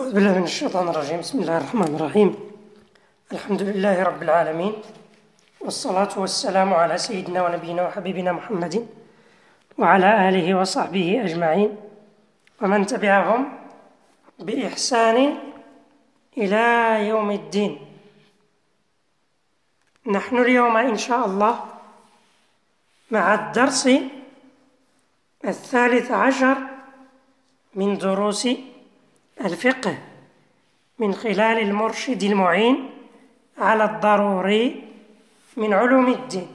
أعوذ بالله من الشيطان الرجيم. بسم الله الرحمن الرحيم. الحمد لله رب العالمين، والصلاة والسلام على سيدنا ونبينا وحبيبنا محمد وعلى آله وصحبه أجمعين ومن تبعهم بإحسان إلى يوم الدين. نحن اليوم إن شاء الله مع الدرس 13 من دروس الفقه من خلال المرشد المعين على الضروري من علوم الدين.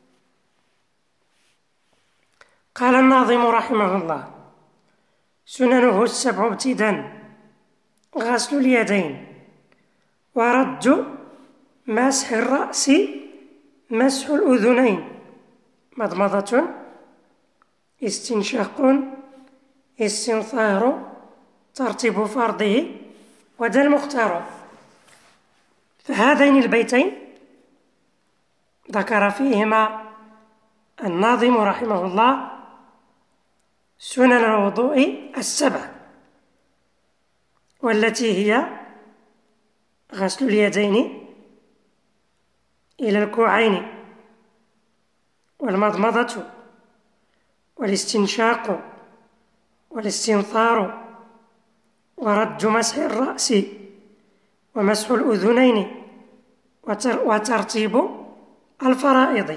قال الناظم رحمه الله: سننه السبع ابتداء غسل اليدين ورد مسح الرأس مسح الأذنين مضمضة استنشاق استنثار ترتيب فرضه وذا المختار. فهذين البيتين ذكر فيهما الناظم رحمه الله سنن الوضوء السبع، والتي هي غسل اليدين إلى الكوعين، والمضمضة، والاستنشاق، والاستنثار، ورد مسح الرأس، ومسح الأذنين، وترتيب الفرائض.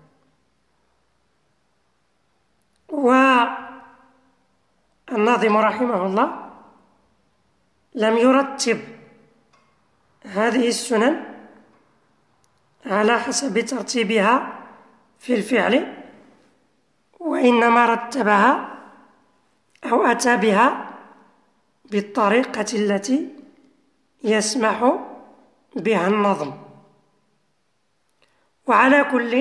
والناظم رحمه الله لم يرتب هذه السنن على حسب ترتيبها في الفعل، وإنما رتبها أو أتى بها بالطريقة التي يسمح بها النظم. وعلى كل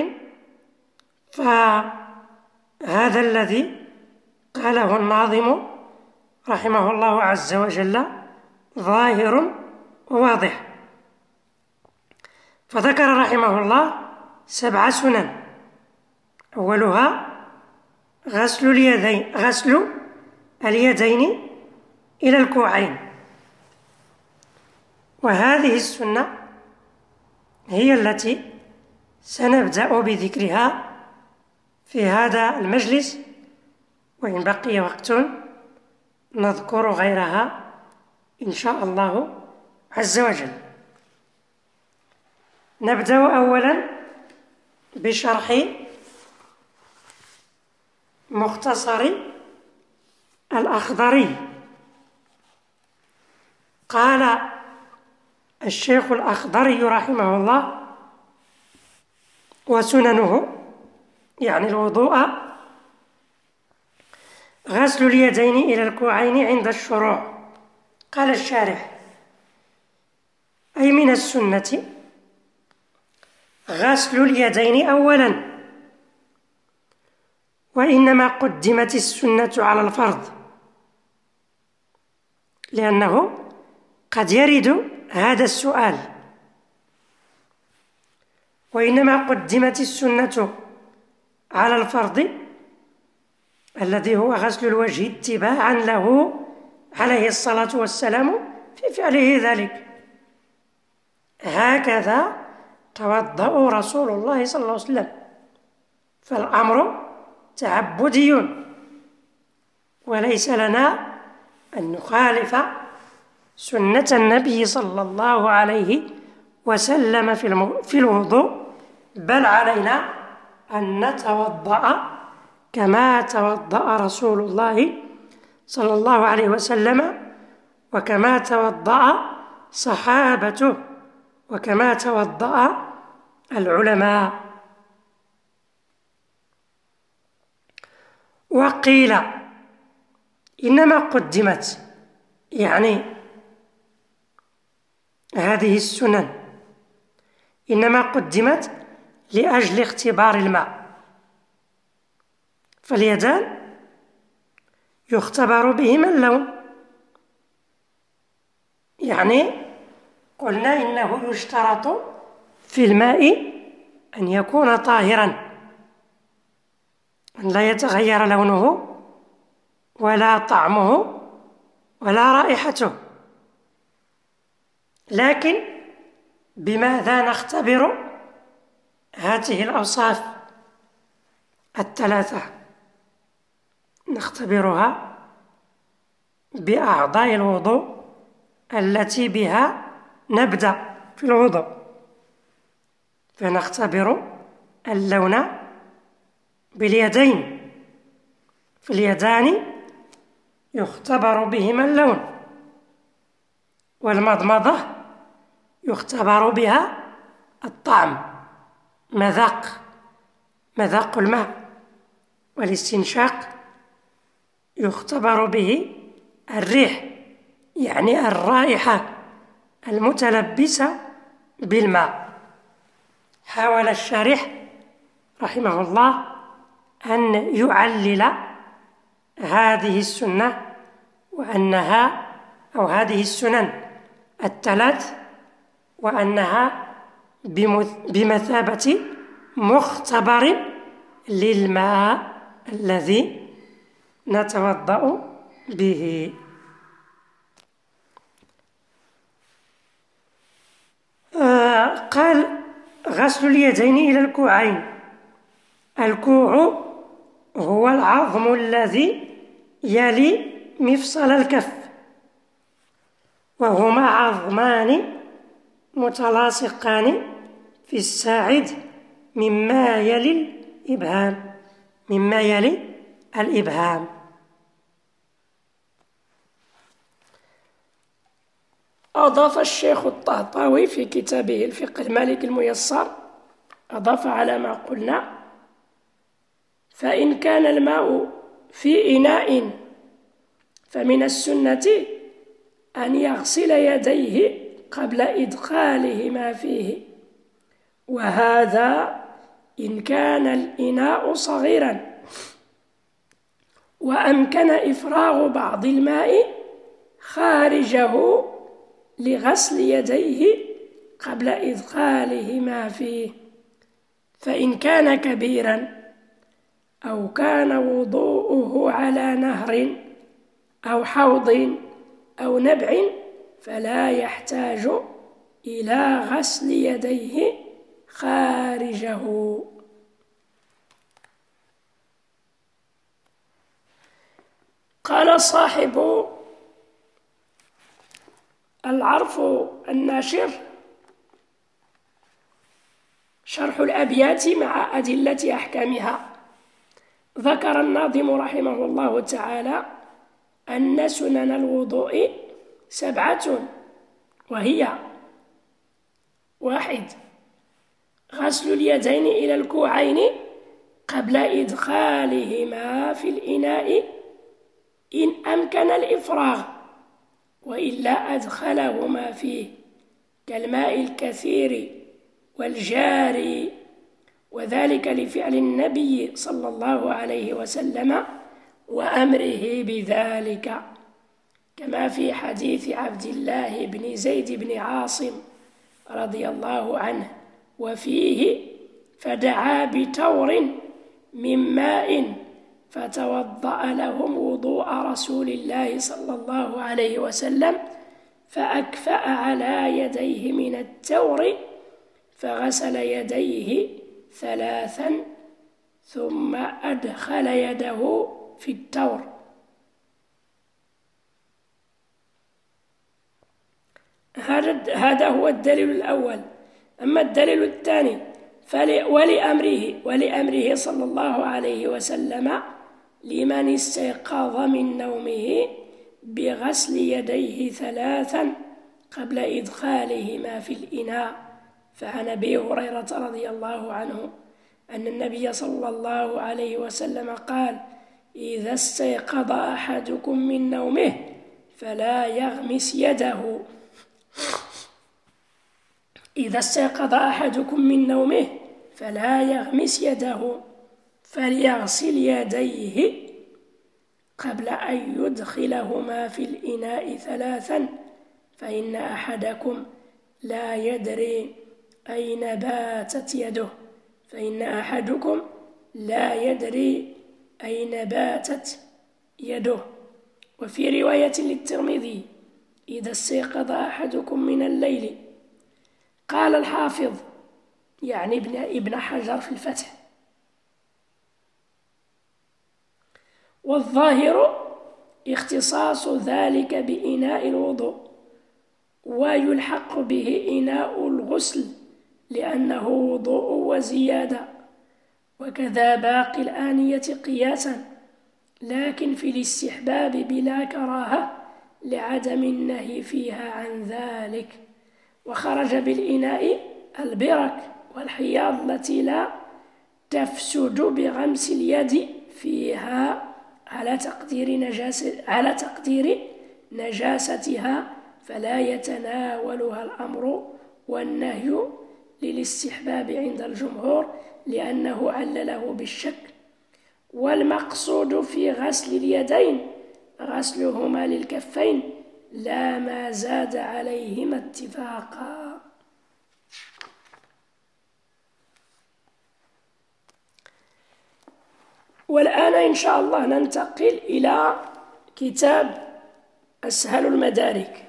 فهذا الذي قاله الناظم رحمه الله عز وجل ظاهر وواضح. فذكر رحمه الله 7 سنن، أولها غسل اليدين إلى الكوعين، وهذه السنة هي التي سنبدأ بذكرها في هذا المجلس، وإن بقي وقت نذكر غيرها إن شاء الله عز وجل. نبدأ أولا بشرح مختصر الأخضري. قال الشيخ الأخضري رحمه الله: وسننه يعني الوضوء غسل اليدين إلى الكوعين عند الشروع. قال الشارح: أي من السنة غسل اليدين أولا، وإنما قدمت السنة على الفرض، لأنه قد يرد هذا السؤال. وإنما قدمت السنة على الفرض الذي هو غسل الوجه اتباعا له عليه الصلاة والسلام في فعله ذلك. هكذا توضأ رسول الله صلى الله عليه وسلم، فالأمر تعبدي، وليس لنا أن نخالف سنة النبي صلى الله عليه وسلم في الوضوء، بل علينا أن نتوضأ كما توضأ رسول الله صلى الله عليه وسلم، وكما توضأ صحابته، وكما توضأ العلماء. وقيل إنما قدمت، يعني هذه السنن إنما قدمت لأجل اختبار الماء، فاليدان يختبر بهما اللون. يعني قلنا إنه يشترط في الماء أن يكون طاهرا، أن لا يتغير لونه ولا طعمه ولا رائحته. لكن بماذا نختبر هذه الأوصاف الثلاثة؟ نختبرها بأعضاء الوضوء التي بها نبدأ في الوضوء، فنختبر اللون باليدين، في اليدان يختبر بهما اللون، والمضمضة يختبر بها الطعم، مذاق الماء، والاستنشاق يختبر به الريح، يعني الرائحة المتلبسة بالماء. حاول الشارح رحمه الله أن يعلل هذه السنة هذه السنن الثلاث، وأنها بمثابة مختبر للماء الذي نتوضأ به. قال: غسل اليدين إلى الكوعين. الكوع هو العظم الذي يلي مفصل الكف، وهما عظمان متلاصقان في الساعد مما يلي الإبهام. أضاف الشيخ الطهطاوي في كتابه الفقه المالكي الميسر، أضاف على ما قلنا: فإن كان الماء في إناء فمن السنة أن يغسل يديه قبل إدخالهما فيه، وهذا إن كان الإناء صغيرا وأمكن إفراغ بعض الماء خارجه لغسل يديه قبل إدخالهما فيه. فإن كان كبيرا أو كان وضوءه على نهر أو حوض أو نبع فلا يحتاج إلى غسل يديه خارجه. قال صاحب العرف الناشر: شرح الأبيات مع أدلة أحكامها. ذكر الناظم رحمه الله تعالى أن سنن الوضوء 7، وهي: 1. غسل اليدين إلى الكوعين قبل إدخالهما في الإناء إن أمكن الإفراغ، وإلا أدخلهما فيه، كالماء الكثير والجاري، وذلك لفعل النبي صلى الله عليه وسلم وأمره بذلك، كما في حديث عبد الله بن زيد بن عاصم رضي الله عنه، وفيه: فدعا بتور من ماء فتوضأ لهم وضوء رسول الله صلى الله عليه وسلم، فأكفأ على يديه من التور فغسل يديه 3 ثم أدخل يده في التور. هذا هو الدليل الأول. أما الدليل الثاني ولأمره صلى الله عليه وسلم لمن استيقظ من نومه بغسل يديه 3 قبل إدخالهما في الإناء. فعن أبي هريرة رضي الله عنه أن النبي صلى الله عليه وسلم قال: إذا استيقظ أحدكم من نومه فلا يغمس يده فليغسل يديه قبل أن يدخلهما في الإناء 3، فإن أحدكم لا يدري أين باتت يده. وفي رواية للترمذي إذا استيقظ أحدكم من الليل. قال الحافظ يعني ابن حجر في الفتح: والظاهر اختصاص ذلك بإناء الوضوء، ويلحق به إناء الغسل لأنه وضوء وزيادة، وكذا باقي الآنية قياسا، لكن في الاستحباب بلا كراهة لعدم النهي فيها عن ذلك. وخرج بالإناء البرك والحياض التي لا تفسد بغمس اليد فيها على تقدير نجاستها، فلا يتناولها الأمر والنهي للاستحباب عند الجمهور لأنه علله بالشك. والمقصود في غسل اليدين غسلهما للكفين لا ما زاد عليهما اتفاقا. والآن إن شاء الله ننتقل إلى كتاب أسهل المدارك،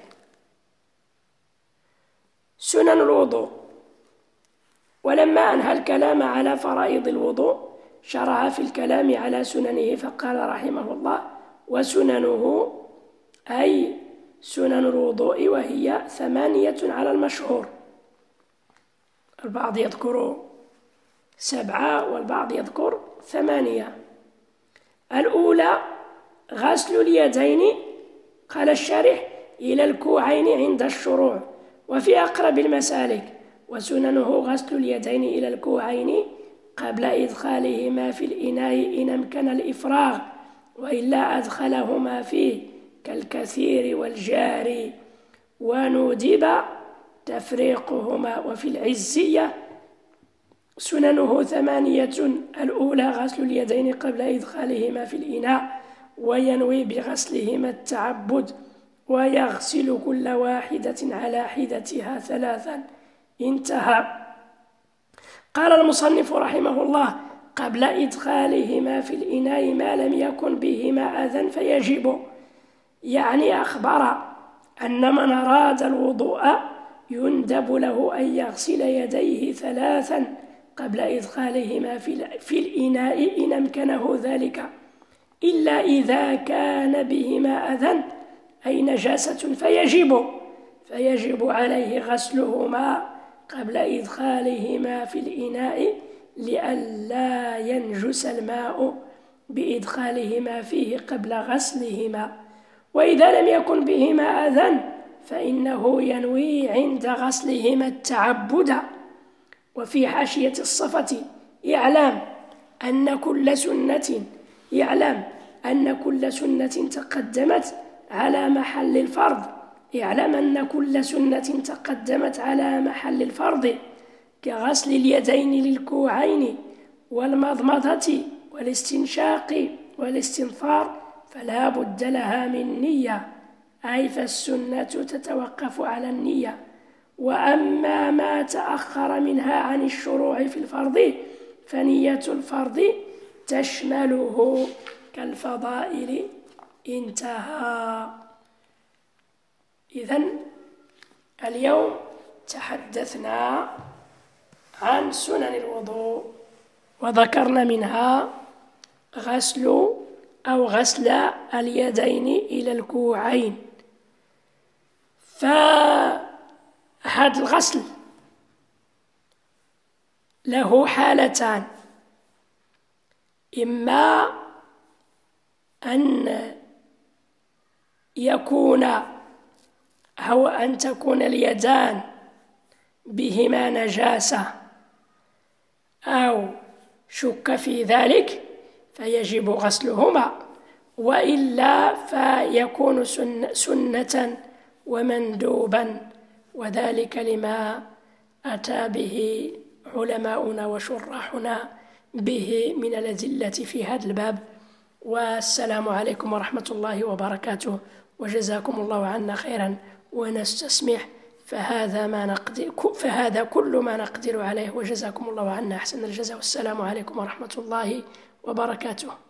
سنن الوضوء. ولما أنهى الكلام على فرائض الوضوء شرع في الكلام على سننه، فقال رحمه الله: وسننه أي سنن الوضوء، وهي 8 على المشهور. البعض يذكر 7 والبعض يذكر 8. الأولى غسل اليدين، قال الشارح: إلى الكوعين عند الشروع، وفي أقرب المسالك. وسننه غسل اليدين إلى الكوعين قبل إدخالهما في الإناء إن أمكن الإفراغ، وإلا أدخلهما فيه كالكثير والجاري، وندب تفريقهما. وفي العزية سننه 8: الأولى غسل اليدين قبل إدخالهما في الإناء، وينوي بغسلهما التعبد، ويغسل كل واحدة على حدتها 3. انتهى. قال المصنف رحمه الله: قبل إدخالهما في الإناء ما لم يكن بهما أذى فيجب، يعني أخبر أن من أراد الوضوء يندب له أن يغسل يديه 3 قبل إدخالهما في الإناء إن أمكنه ذلك، إلا إذا كان بهما أذى أي نجاسة فيجب عليه غسلهما قبل إدخالهما في الإناء لئلا ينجس الماء بإدخالهما فيه قبل غسلهما. وإذا لم يكن بهما أذى فإنه ينوي عند غسلهما التعبد. وفي حاشية الصفة: يعلم أن كل سنة تقدمت على محل الفرض، كغسل اليدين للكوعين والمضمضة والاستنشاق والاستنثار فلا بد لها من نية، أي فالسنة تتوقف على النية. وأما ما تأخر منها عن الشروع في الفرض فنية الفرض تشمله كالفضائل. انتهى. إذن اليوم تحدثنا عن سنن الوضوء، وذكرنا منها غسل اليدين إلى الكوعين. فهذا الغسل له حالتان: إما أن تكون اليدان بهما نجاسة أو شك في ذلك فيجب غسلهما، وإلا فيكون سنة ومندوبا، وذلك لما أتى به علماؤنا وشراحنا به من الأدلة في هذا الباب. والسلام عليكم ورحمة الله وبركاته، وجزاكم الله عنا خيرا، ونستسمح. فهذا كل ما نقدر عليه، وجزاكم الله عنا أحسن الجزاء، والسلام عليكم ورحمة الله وبركاته.